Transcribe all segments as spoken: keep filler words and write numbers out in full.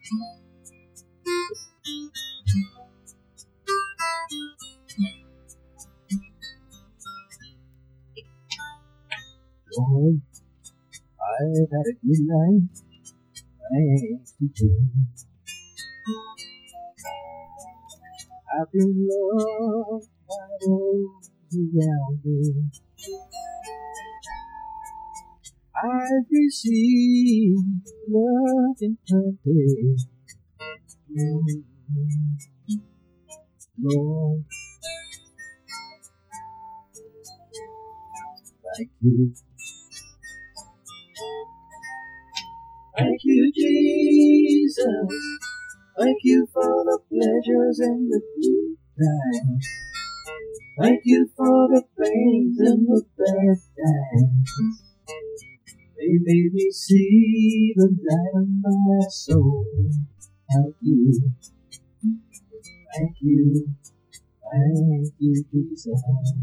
Lord, I've had a good night, thanks to you. I've been loved by those around me. I've received love in plenty. Mm. Lord, thank you. Thank you, Jesus. Thank you for the pleasures and the good times. Thank you for the pains and the bad times. They made me see the light of my soul. Thank you. Thank you. Thank you, Jesus.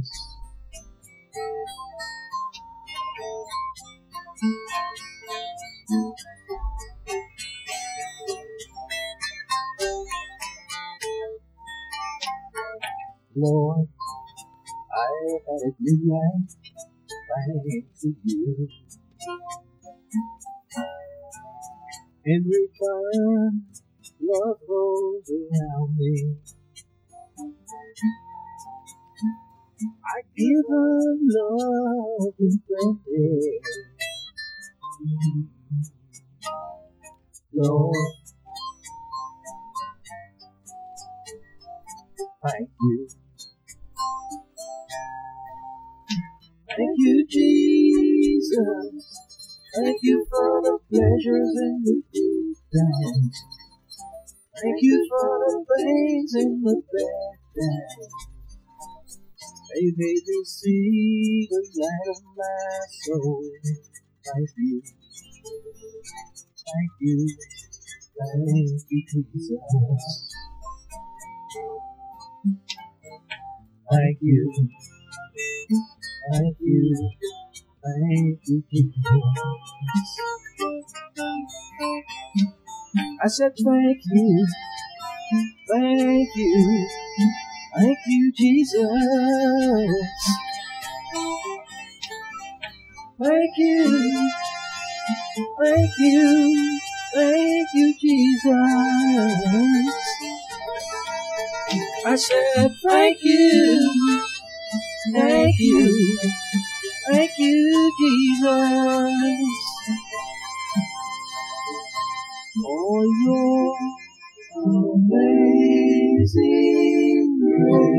Lord, I had a good night, thanks to you. In return, love rolls around me. I give them love in plenty. Lord, thank you. Thank you, Jesus. Thank you for the pleasures and the good times. Thank you for the pains and the bad times. They made me see the light of my soul. Thank you. Thank you. Thank you, Jesus. Thank you. Thank you. Thank you, Jesus. I said thank you. Thank you. Thank you, Jesus. Thank you. Thank you. Thank you, Jesus. I said thank you. Thank you. Thank you, Jesus. For your amazing grace.